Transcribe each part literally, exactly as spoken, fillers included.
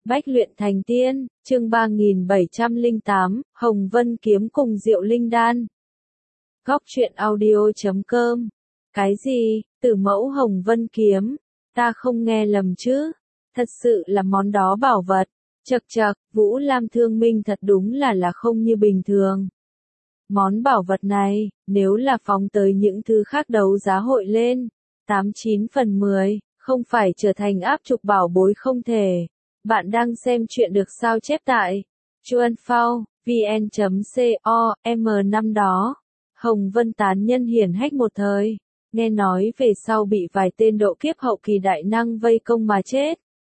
Bách luyện thành tiên, chương ba nghìn bảy trăm lẻ tám, Hồng Vân kiếm cùng Diệu Linh đan. Góc truyện audio chấm com. Cái gì, Tử mẫu Hồng Vân kiếm? Ta không nghe lầm chứ? Thật sự là món đó bảo vật. Chậc chậc, Vũ Lam thương minh thật đúng là là không như bình thường. Món bảo vật này, nếu là phóng tới những thứ khác đấu giá hội lên, tám chín phần mười, không phải trở thành áp trục bảo bối không thể. Bạn đang xem chuyện được sao chép tại chuanphao vn chấm com năm đó. Hồng Vân tán nhân hiển hách một thời, nghe nói về sau bị vài tên độ kiếp hậu kỳ đại năng vây công mà chết.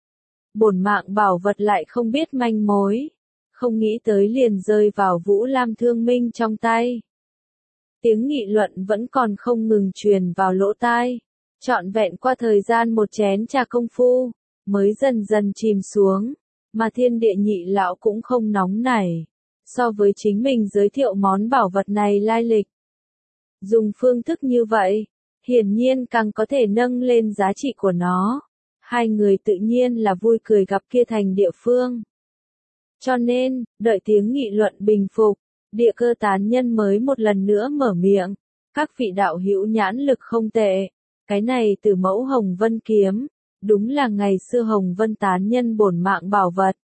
Bổn mạng bảo vật lại không biết manh mối, không nghĩ tới liền rơi vào Vũ Lam thương minh trong tay. Tiếng nghị luận vẫn còn không ngừng truyền vào lỗ tai, trọn vẹn qua thời gian một chén trà công phu, mới dần dần chìm xuống, mà thiên địa nhị lão cũng không nóng nảy, so với chính mình giới thiệu món bảo vật này lai lịch. Dùng phương thức như vậy, hiển nhiên càng có thể nâng lên giá trị của nó. Hai người tự nhiên là vui cười gặp kia thành địa phương. Cho nên, đợi tiếng nghị luận bình phục, địa cơ tán nhân mới một lần nữa mở miệng. Các vị đạo hữu nhãn lực không tệ, cái này Tử mẫu Hồng Vân kiếm, đúng là ngày xưa Hồng Vân tán nhân bổn mạng bảo vật.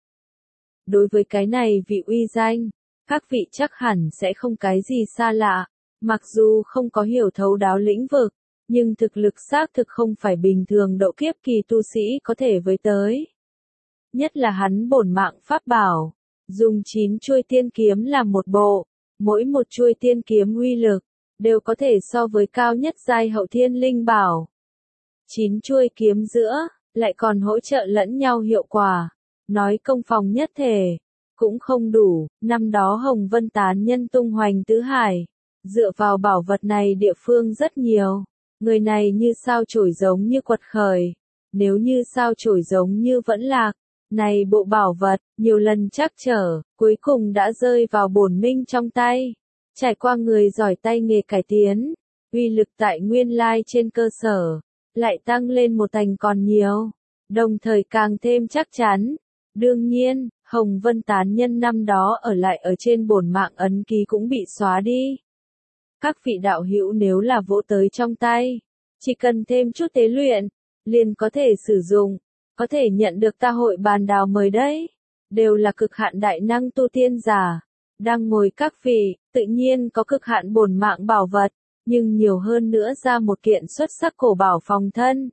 Đối với cái này vị uy danh, các vị chắc hẳn sẽ không cái gì xa lạ, mặc dù không có hiểu thấu đáo lĩnh vực, nhưng thực lực xác thực không phải bình thường độ kiếp kỳ tu sĩ có thể với tới. Nhất là hắn bổn mạng pháp bảo, dùng chín chuôi tiên kiếm làm một bộ, mỗi một chuôi tiên kiếm uy lực, đều có thể so với cao nhất giai hậu thiên linh bảo. Chín chuôi kiếm giữa, lại còn hỗ trợ lẫn nhau hiệu quả, nói công phòng nhất thể, cũng không đủ. Năm đó Hồng Vân tán nhân tung hoành tứ hải, dựa vào bảo vật này địa phương rất nhiều, người này như sao chổi giống như quật khởi, nếu như sao chổi giống như vẫn lạc, này bộ bảo vật, nhiều lần trắc trở, cuối cùng đã rơi vào bổn minh trong tay, trải qua người giỏi tay nghề cải tiến, uy lực tại nguyên lai trên cơ sở, lại tăng lên một thành còn nhiều, đồng thời càng thêm chắc chắn. Đương nhiên, Hồng Vân tán nhân năm đó ở lại ở trên bổn mạng ấn ký cũng bị xóa đi. Các vị đạo hữu nếu là vỗ tới trong tay, chỉ cần thêm chút tế luyện, liền có thể sử dụng, có thể nhận được ta hội bàn đào mời đấy, đều là cực hạn đại năng tu tiên giả. Đang ngồi các vị, tự nhiên có cực hạn bổn mạng bảo vật, nhưng nhiều hơn nữa ra một kiện xuất sắc cổ bảo phòng thân.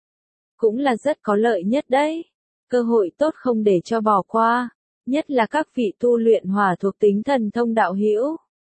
Cũng là rất có lợi nhất đấy. Cơ hội tốt không để cho bỏ qua, nhất là các vị tu luyện hỏa thuộc tính thần thông đạo hữu.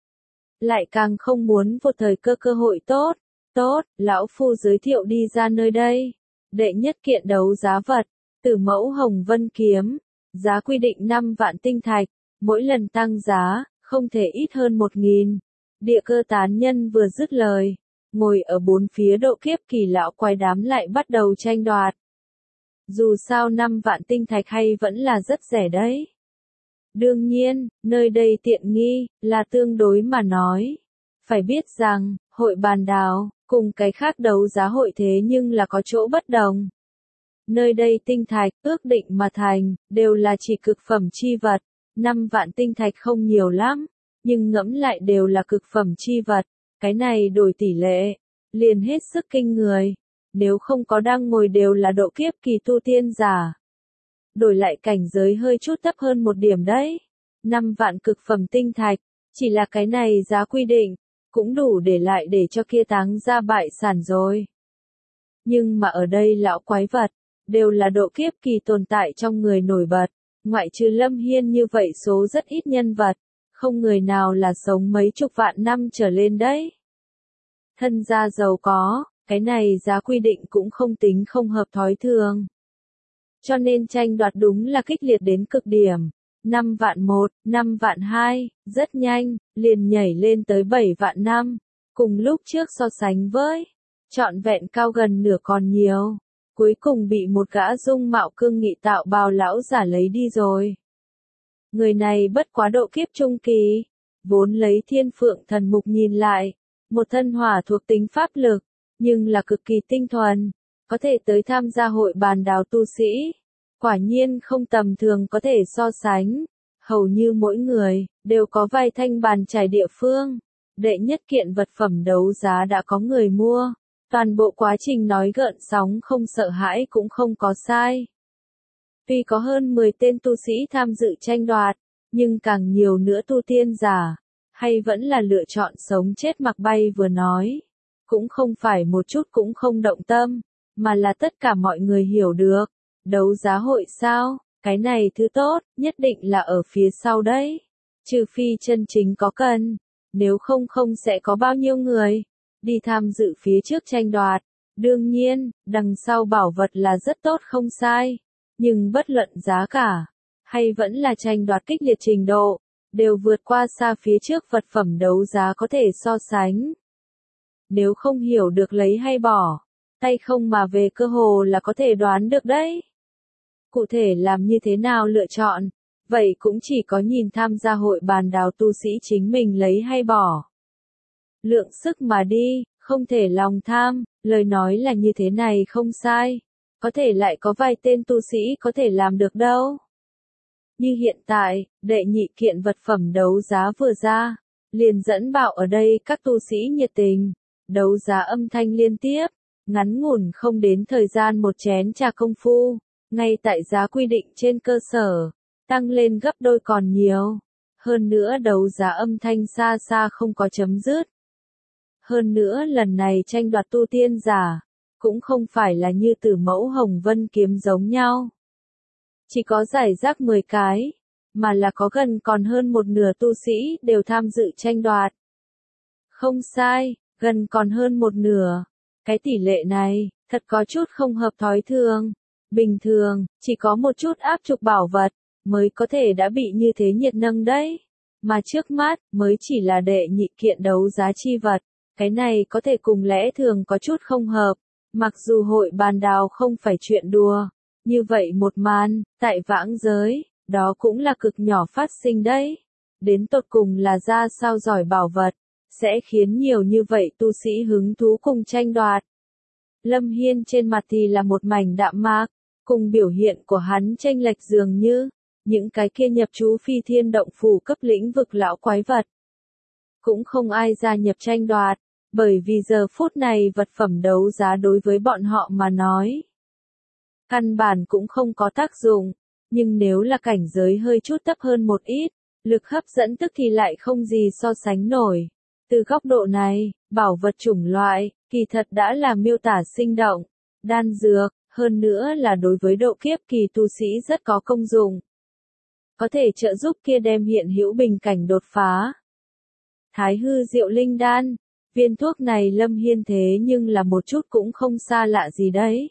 Lại càng không muốn một thời cơ cơ hội tốt. Tốt, lão phu giới thiệu đi ra nơi đây. Đệ nhất kiện đấu giá vật, Tử mẫu Hồng Vân kiếm, giá quy định năm vạn tinh thạch, mỗi lần tăng giá, không thể ít hơn một nghìn. Địa cơ tán nhân vừa dứt lời, ngồi ở bốn phía độ kiếp kỳ lão quái đám lại bắt đầu tranh đoạt. Dù sao năm vạn tinh thạch hay vẫn là rất rẻ đấy. Đương nhiên, nơi đây tiện nghi, là tương đối mà nói. Phải biết rằng, hội bàn đào, cùng cái khác đấu giá hội thế nhưng là có chỗ bất đồng. Nơi đây tinh thạch, ước định mà thành, đều là chỉ cực phẩm chi vật. Năm vạn tinh thạch không nhiều lắm, nhưng ngẫm lại đều là cực phẩm chi vật. Cái này đổi tỷ lệ, liền hết sức kinh người. Nếu không có đang ngồi đều là độ kiếp kỳ tu tiên giả. Đổi lại cảnh giới hơi chút thấp hơn một điểm đấy. Năm vạn cực phẩm tinh thạch, chỉ là cái này giá quy định, cũng đủ để lại để cho kia táng ra bại sản rồi. Nhưng mà ở đây lão quái vật, đều là độ kiếp kỳ tồn tại trong người nổi bật, ngoại trừ Lâm Hiên như vậy số rất ít nhân vật, không người nào là sống mấy chục vạn năm trở lên đấy. Thân gia giàu có, cái này giá quy định cũng không tính không hợp thói thường. Cho nên tranh đoạt đúng là kích liệt đến cực điểm. Năm vạn một, năm vạn hai, rất nhanh, liền nhảy lên tới bảy vạn năm. Cùng lúc trước so sánh với, trọn vẹn cao gần nửa còn nhiều. Cuối cùng bị một gã dung mạo cương nghị tạo bào lão giả lấy đi rồi. Người này bất quá độ kiếp trung kỳ, vốn lấy thiên phượng thần mục nhìn lại, một thân hỏa thuộc tính pháp lực, nhưng là cực kỳ tinh thuần, có thể tới tham gia hội bàn đào tu sĩ. Quả nhiên không tầm thường có thể so sánh. Hầu như mỗi người, đều có vài thanh bàn chải địa phương. Đệ nhất kiện vật phẩm đấu giá đã có người mua. Toàn bộ quá trình nói gợn sóng không sợ hãi cũng không có sai. Tuy có hơn mười tên tu sĩ tham dự tranh đoạt, nhưng càng nhiều nữa tu tiên giả, hay vẫn là lựa chọn sống chết mặc bay vừa nói. Cũng không phải một chút cũng không động tâm, mà là tất cả mọi người hiểu được. Đấu giá hội sao, cái này thứ tốt, nhất định là ở phía sau đấy. Trừ phi chân chính có cần, nếu không không sẽ có bao nhiêu người đi tham dự phía trước tranh đoạt. Đương nhiên, đằng sau bảo vật là rất tốt không sai, nhưng bất luận giá cả, hay vẫn là tranh đoạt kích liệt trình độ, đều vượt qua xa phía trước vật phẩm đấu giá có thể so sánh. Nếu không hiểu được lấy hay bỏ, tay không mà về cơ hồ là có thể đoán được đấy. Cụ thể làm như thế nào lựa chọn, vậy cũng chỉ có nhìn tham gia hội bàn đào tu sĩ chính mình lấy hay bỏ. Lượng sức mà đi, không thể lòng tham, lời nói là như thế này không sai. Có thể lại có vài tên tu sĩ có thể làm được đâu. Như hiện tại, đệ nhị kiện vật phẩm đấu giá vừa ra, liền dẫn bạo ở đây các tu sĩ nhiệt tình. Đấu giá âm thanh liên tiếp, ngắn ngủn không đến thời gian một chén trà công phu, ngay tại giá quy định trên cơ sở, tăng lên gấp đôi còn nhiều. Hơn nữa đấu giá âm thanh xa xa không có chấm dứt. Hơn nữa lần này tranh đoạt tu tiên giả, cũng không phải là như Tử Mẫu Hồng Vân Kiếm giống nhau. Chỉ có giải rác mười cái, mà là có gần còn hơn một nửa tu sĩ đều tham dự tranh đoạt. Không sai, gần còn hơn một nửa. Cái tỷ lệ này, thật có chút không hợp thói thường. Bình thường, chỉ có một chút áp trục bảo vật, mới có thể đã bị như thế nhiệt nâng đấy. Mà trước mắt, mới chỉ là đệ nhị kiện đấu giá chi vật. Cái này có thể cùng lẽ thường có chút không hợp. Mặc dù hội bàn đào không phải chuyện đùa. Như vậy một màn, tại vãng giới, đó cũng là cực nhỏ phát sinh đấy. Đến tột cùng là ra sao giỏi bảo vật, sẽ khiến nhiều như vậy tu sĩ hứng thú cùng tranh đoạt. Lâm Hiên trên mặt thì là một mảnh đạm mạc, cùng biểu hiện của hắn chênh lệch dường như, những cái kia nhập chú phi thiên động phủ cấp lĩnh vực lão quái vật. Cũng không ai gia nhập tranh đoạt, bởi vì giờ phút này vật phẩm đấu giá đối với bọn họ mà nói. Căn bản cũng không có tác dụng, nhưng nếu là cảnh giới hơi chút thấp hơn một ít, lực hấp dẫn tức thì lại không gì so sánh nổi. Từ góc độ này, bảo vật chủng loại, kỳ thật đã là miêu tả sinh động, đan dược, hơn nữa là đối với độ kiếp kỳ tu sĩ rất có công dụng. Có thể trợ giúp kia đem hiện hữu bình cảnh đột phá. Thái hư diệu linh đan, viên thuốc này Lâm Hiên thế nhưng là một chút cũng không xa lạ gì đấy.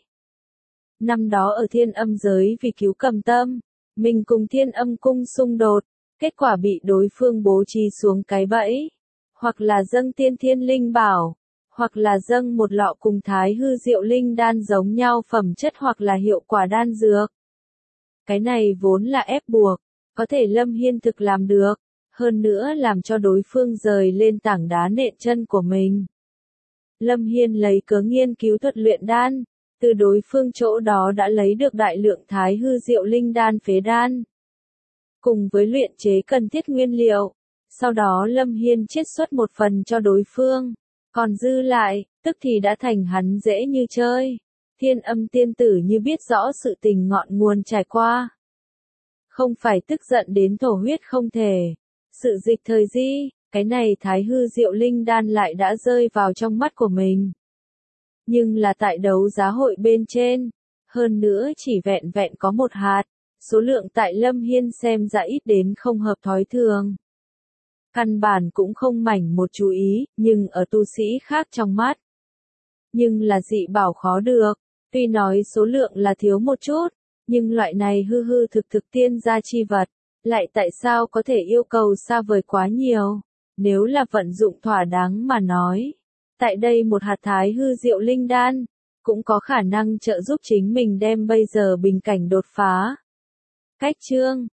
Năm đó ở thiên âm giới vì cứu Cầm Tâm, mình cùng thiên âm cung xung đột, kết quả bị đối phương bố trí xuống cái bẫy. Hoặc là dâng tiên thiên linh bảo, hoặc là dâng một lọ cùng thái hư diệu linh đan giống nhau phẩm chất hoặc là hiệu quả đan dược. Cái này vốn là ép buộc, có thể Lâm Hiên thực làm được, hơn nữa làm cho đối phương rời lên tảng đá nện chân của mình. Lâm Hiên lấy cớ nghiên cứu thuật luyện đan, từ đối phương chỗ đó đã lấy được đại lượng thái hư diệu linh đan phế đan. Cùng với luyện chế cần thiết nguyên liệu. Sau đó Lâm Hiên chiết xuất một phần cho đối phương, còn dư lại, tức thì đã thành hắn dễ như chơi. Thiên âm tiên tử như biết rõ sự tình ngọn nguồn trải qua. Không phải tức giận đến thổ huyết không thể. Sự dịch thời di, cái này thái hư diệu linh đan lại đã rơi vào trong mắt của mình. Nhưng là tại đấu giá hội bên trên, hơn nữa chỉ vẹn vẹn có một hạt, số lượng tại Lâm Hiên xem ra ít đến không hợp thói thường. Căn bản cũng không mảnh một chú ý, nhưng ở tu sĩ khác trong mắt. Nhưng là dị bảo khó được, tuy nói số lượng là thiếu một chút, nhưng loại này hư hư thực thực tiên gia chi vật, lại tại sao có thể yêu cầu xa vời quá nhiều, nếu là vận dụng thỏa đáng mà nói. Tại đây một hạt thái hư diệu linh đan, cũng có khả năng trợ giúp chính mình đem bây giờ bình cảnh đột phá. Cách chương